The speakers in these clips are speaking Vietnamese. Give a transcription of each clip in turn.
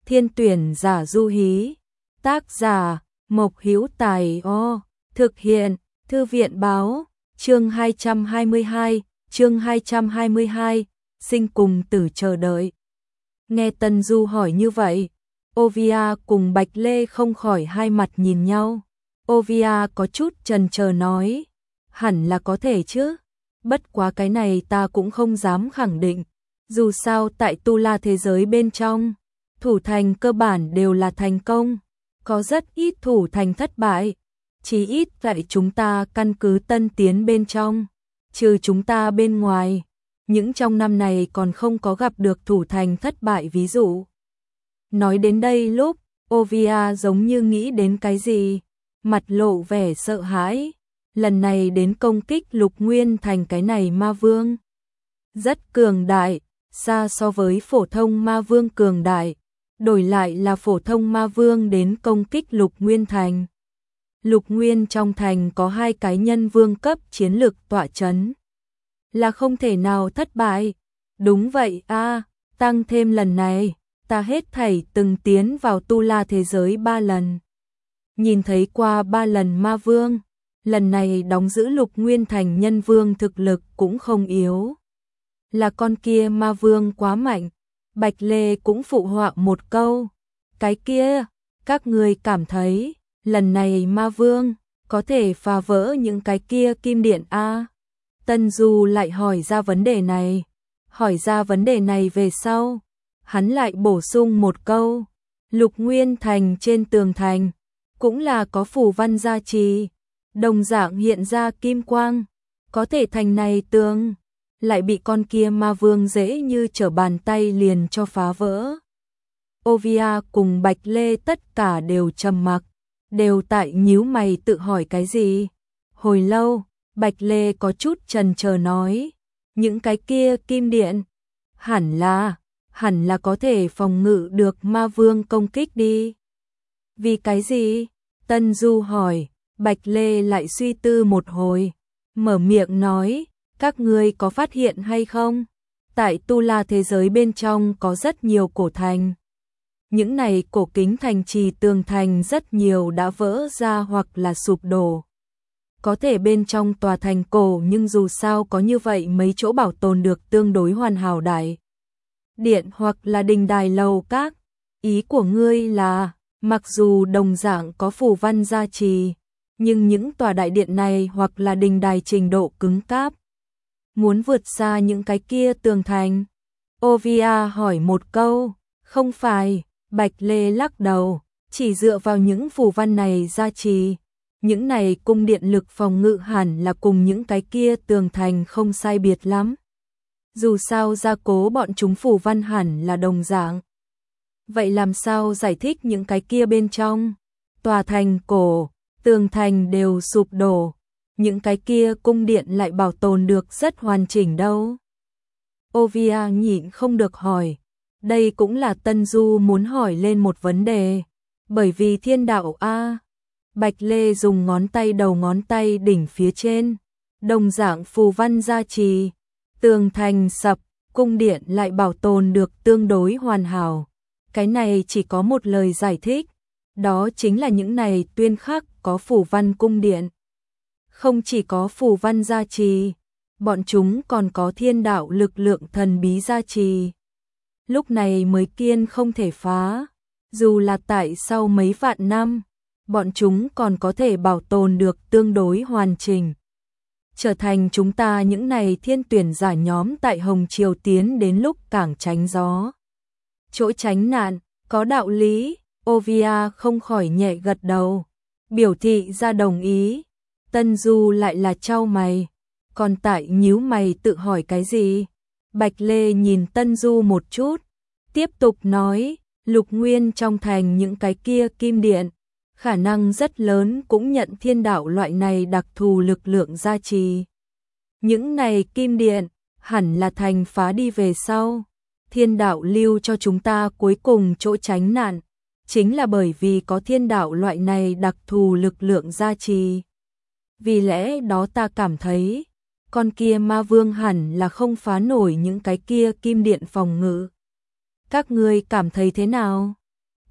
Thiên tuyển giả Du Hí. Tác giả Mộc Hữu Tài. Thực hiện Thư viện báo. Chương 222, sinh cùng tử chờ đợi. Nghe Tân Du hỏi như vậy, Ovia cùng Bạch Lê không khỏi hai mặt nhìn nhau. Ovia có chút chần chờ nói, hẳn là có thể chứ, bất quá cái này ta cũng không dám khẳng định. Dù sao tại Tu La thế giới bên trong, thủ thành cơ bản đều là thành công, có rất ít thủ thành thất bại. Chỉ ít tại chúng ta căn cứ Tân Tiến bên trong, trừ chúng ta bên ngoài, những trong năm này còn không có gặp được thủ thành thất bại ví dụ. Nói đến đây lúc, Ovia giống như nghĩ đến cái gì, mặt lộ vẻ sợ hãi. Lần này đến công kích Lục Nguyên Thành cái này ma vương. Rất cường đại, xa so với phổ thông ma vương cường đại, đổi lại là phổ thông ma vương đến công kích Lục Nguyên Thành. Lục Nguyên trong thành có 2 cái nhân vương cấp chiến lực tọa chấn, là không thể nào thất bại. Đúng vậy a, tăng thêm lần này, ta hết thảy từng tiến vào Tu La thế giới 3 lần. Nhìn thấy qua 3 lần ma vương, lần này đóng giữ Lục Nguyên Thành nhân vương thực lực cũng không yếu. Là con kia ma vương quá mạnh. Bạch Lê cũng phụ họa một câu, cái kia, các người cảm thấy lần này ma vương có thể phá vỡ những cái kia kim điện a? Tân Du lại hỏi ra vấn đề này. Hỏi ra vấn đề này về sau, hắn lại bổ sung một câu, Lục Nguyên Thành trên tường thành cũng là có phù văn gia trì, đồng dạng hiện ra kim quang, có thể thành này tường lại bị con kia ma vương dễ như trở bàn tay liền cho phá vỡ. Ovia cùng Bạch Lê tất cả đều trầm mặc, đều tại nhíu mày tự hỏi cái gì. Hồi lâu, Bạch Lê có chút chần chờ nói, những cái kia kim điện, hẳn là có thể phòng ngự được ma vương công kích đi. Vì cái gì? Tân Du hỏi. Bạch Lê lại suy tư một hồi, mở miệng nói, các ngươi có phát hiện hay không? Tại Tu La thế giới bên trong có rất nhiều cổ thành. Những này cổ kính thành trì tường thành rất nhiều đã vỡ ra hoặc là sụp đổ. Có thể bên trong tòa thành cổ nhưng dù sao có như vậy mấy chỗ bảo tồn được tương đối hoàn hảo đại điện hoặc là đình đài lầu các. Ý của ngươi là, mặc dù đồng dạng có phù văn gia trì, nhưng những tòa đại điện này hoặc là đình đài trình độ cứng cáp, muốn vượt xa những cái kia tường thành. Ovia hỏi một câu, không phải. Bạch Lê lắc đầu, chỉ dựa vào những phù văn này gia trì, những này cung điện lực phòng ngự hẳn là cùng những cái kia tường thành không sai biệt lắm. Dù sao gia cố bọn chúng phù văn hẳn là đồng dạng. Vậy làm sao giải thích những cái kia bên trong tòa thành cổ, tường thành đều sụp đổ, những cái kia cung điện lại bảo tồn được rất hoàn chỉnh đâu? Ovia nhịn không được hỏi. Đây cũng là Tân Du muốn hỏi lên một vấn đề. Bởi vì thiên đạo a. Bạch Lê dùng ngón tay đầu ngón tay đỉnh phía trên, đồng dạng phù văn gia trì, tường thành sập, cung điện lại bảo tồn được tương đối hoàn hảo. Cái này chỉ có một lời giải thích, đó chính là những này tuyên khắc có phù văn cung điện. Không chỉ có phù văn gia trì, bọn chúng còn có thiên đạo lực lượng thần bí gia trì. Lúc này mới kiên không thể phá, dù là tại sau mấy vạn năm, bọn chúng còn có thể bảo tồn được tương đối hoàn chỉnh. Trở thành chúng ta những này thiên tuyển giả nhóm tại Hồng Triều tiến đến lúc cảng tránh gió, chỗ tránh nạn, có đạo lý. Ovia không khỏi nhẹ gật đầu, biểu thị ra đồng ý. Tân Du lại là chau mày, còn tại nhíu mày tự hỏi cái gì. Bạch Lê nhìn Tân Du một chút, tiếp tục nói, Lục Nguyên trong thành những cái kia kim điện, khả năng rất lớn cũng nhận thiên đạo loại này đặc thù lực lượng gia trì. Những này kim điện, hẳn là thành phá đi về sau, thiên đạo lưu cho chúng ta cuối cùng chỗ tránh nạn, chính là bởi vì có thiên đạo loại này đặc thù lực lượng gia trì. Vì lẽ đó ta cảm thấy, con kia ma vương hẳn là không phá nổi những cái kia kim điện phòng ngự. Các ngươi cảm thấy thế nào?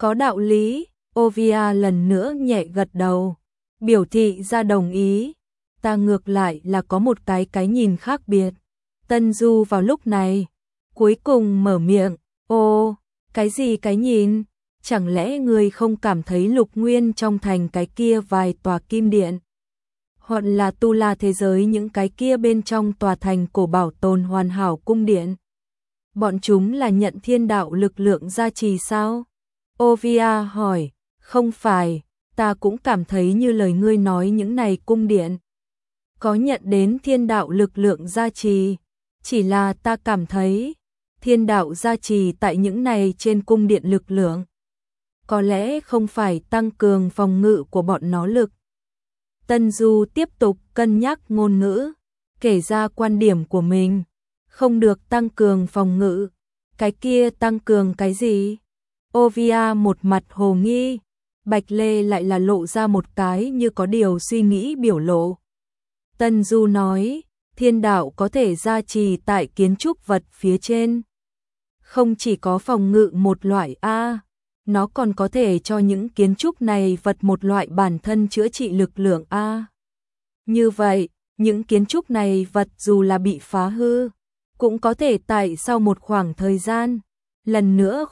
Có đạo lý, Ovia lần nữa nhẹ gật đầu, biểu thị ra đồng ý. Ta ngược lại là có một cái nhìn khác biệt. Tân Du vào lúc này, cuối cùng mở miệng, ô, cái gì cái nhìn? Chẳng lẽ ngươi không cảm thấy Lục Nguyên trong thành cái kia vài tòa kim điện? Hoặc là Tu La thế giới những cái kia bên trong tòa thành cổ bảo tồn hoàn hảo cung điện? Bọn chúng là nhận thiên đạo lực lượng gia trì sao? Ovia hỏi, không phải, ta cũng cảm thấy như lời ngươi nói những này cung điện có nhận đến thiên đạo lực lượng gia trì, chỉ là ta cảm thấy thiên đạo gia trì tại những này trên cung điện lực lượng có lẽ không phải tăng cường phòng ngự của bọn nó lực. Tân Du tiếp tục cân nhắc ngôn ngữ, kể ra quan điểm của mình, không được tăng cường phòng ngự, cái kia tăng cường cái gì? Ovia một mặt hồ nghi, Bạch Lê lại là lộ ra một cái như có điều suy nghĩ biểu lộ. Tân Du nói, thiên đạo có thể gia trì tại kiến trúc vật phía trên. Không chỉ có phòng ngự một loại A, nó còn có thể cho những kiến trúc này vật một loại bản thân chữa trị lực lượng A. Như vậy, những kiến trúc này vật dù là bị phá hư, cũng có thể tại sau một khoảng thời gian, lần nữa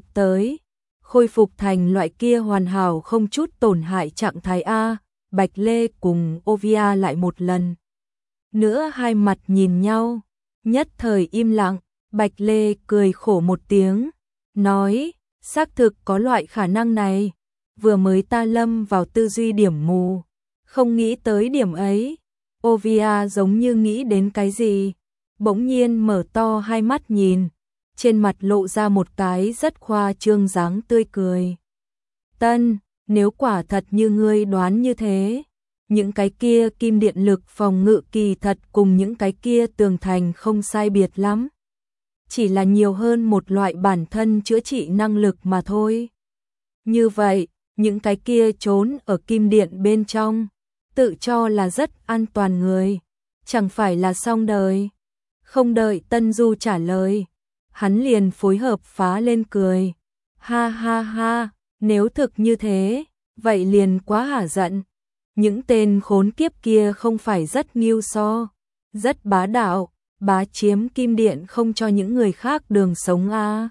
khôi phục thành loại kia hoàn hảo không chút tổn hại trạng thái A. Bạch Lê cùng Ovia lại một lần nữa hai mặt nhìn nhau, nhất thời im lặng. Bạch Lê cười khổ một tiếng, nói, xác thực có loại khả năng này, vừa mới ta lâm vào tư duy điểm mù, không nghĩ tới điểm ấy. Ovia giống như nghĩ đến cái gì, bỗng nhiên mở to hai mắt nhìn, trên mặt lộ ra một cái rất khoa trương dáng tươi cười. Tân, nếu quả thật như ngươi đoán như thế, những cái kia kim điện lực phòng ngự kỳ thật cùng những cái kia tường thành không sai biệt lắm. Chỉ là nhiều hơn một loại bản thân chữa trị năng lực mà thôi. Như vậy, những cái kia trốn ở kim điện bên trong, tự cho là rất an toàn người, chẳng phải là xong đời. Không đợi Tân Du trả lời, hắn liền phối hợp phá lên cười. Ha ha ha, nếu thực như thế, vậy liền quá hả giận. Những tên khốn kiếp kia không phải rất nghiêu so, rất bá đạo, bá chiếm kim điện không cho những người khác đường sống à.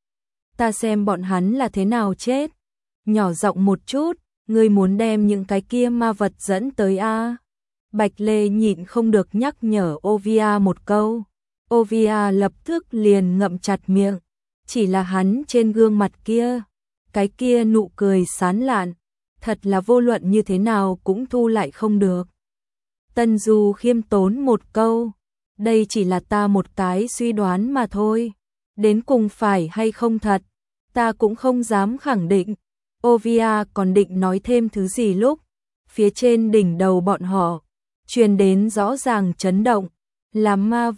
Ta xem bọn hắn là thế nào chết. Nhỏ giọng một chút, ngươi muốn đem những cái kia ma vật dẫn tới à. Bạch Lê nhịn không được nhắc nhở Ovia một câu. Ovia lập tức liền ngậm chặt miệng, chỉ là hắn trên gương mặt kia, cái kia nụ cười sán lạn, thật là vô luận như thế nào cũng thu lại không được. Tân Du khiêm tốn một câu, đây chỉ là ta một cái suy đoán mà thôi, đến cùng phải hay không thật, ta cũng không dám khẳng định. Ovia còn định nói thêm thứ gì lúc, phía trên đỉnh đầu bọn họ, truyền đến rõ ràng chấn động, là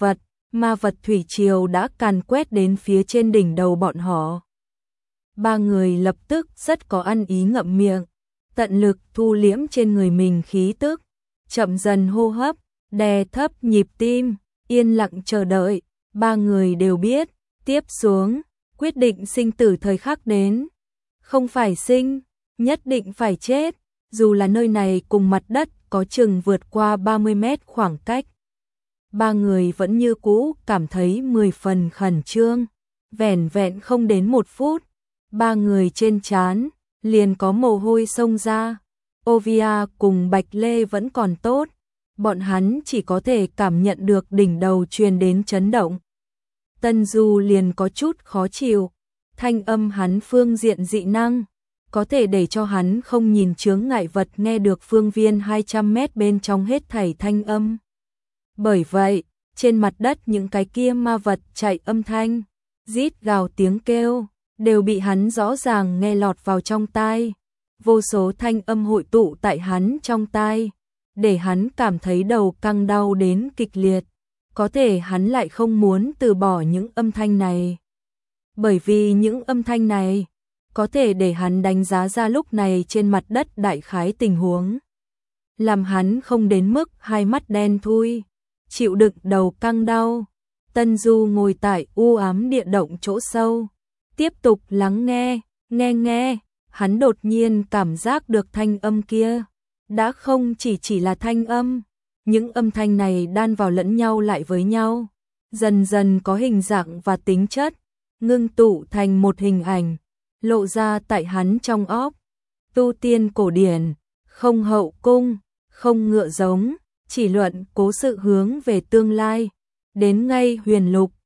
ma vật thủy triều đã càn quét đến phía trên đỉnh đầu bọn họ. Ba người lập tức rất có ăn ý ngậm miệng, tận lực thu liễm trên người mình khí tức, chậm dần hô hấp, đè thấp nhịp tim, yên lặng chờ đợi. Ba người đều biết, tiếp xuống, quyết định sinh tử thời khắc đến. Không phải sinh, nhất định phải chết, dù là nơi này cùng mặt đất có chừng vượt qua 30 mét khoảng cách. Ba người vẫn như cũ cảm thấy 10 phần khẩn trương, vẻn vẹn không đến 1 phút, ba người trên trán liền có mồ hôi xông ra. Ovia cùng Bạch Lê vẫn còn tốt, bọn hắn chỉ có thể cảm nhận được đỉnh đầu truyền đến chấn động. Tân Du liền có chút khó chịu, thanh âm hắn phương diện dị năng, có thể để cho hắn không nhìn chướng ngại vật nghe được phương viên 200 mét bên trong hết thảy thanh âm. Bởi vậy, trên mặt đất những cái kia ma vật chạy âm thanh, rít gào tiếng kêu, đều bị hắn rõ ràng nghe lọt vào trong tai. Vô số thanh âm hội tụ tại hắn trong tai, để hắn cảm thấy đầu căng đau đến kịch liệt. Có thể hắn lại không muốn từ bỏ những âm thanh này. Bởi vì những âm thanh này, có thể để hắn đánh giá ra lúc này trên mặt đất đại khái tình huống. Làm hắn không đến mức hai mắt đen thui, chịu đựng đầu căng đau. Tân Du ngồi tại u ám địa động chỗ sâu, tiếp tục lắng nghe, Nghe nghe, hắn đột nhiên cảm giác được thanh âm kia. Đã không chỉ là thanh âm, những âm thanh này đan vào lẫn nhau lại với nhau, dần dần có hình dạng và tính chất, ngưng tụ thành một hình ảnh, lộ ra tại hắn trong óc. Tu tiên cổ điển, không hậu cung, không ngựa giống, chỉ luận cố sự hướng về tương lai, đến ngay huyền lục,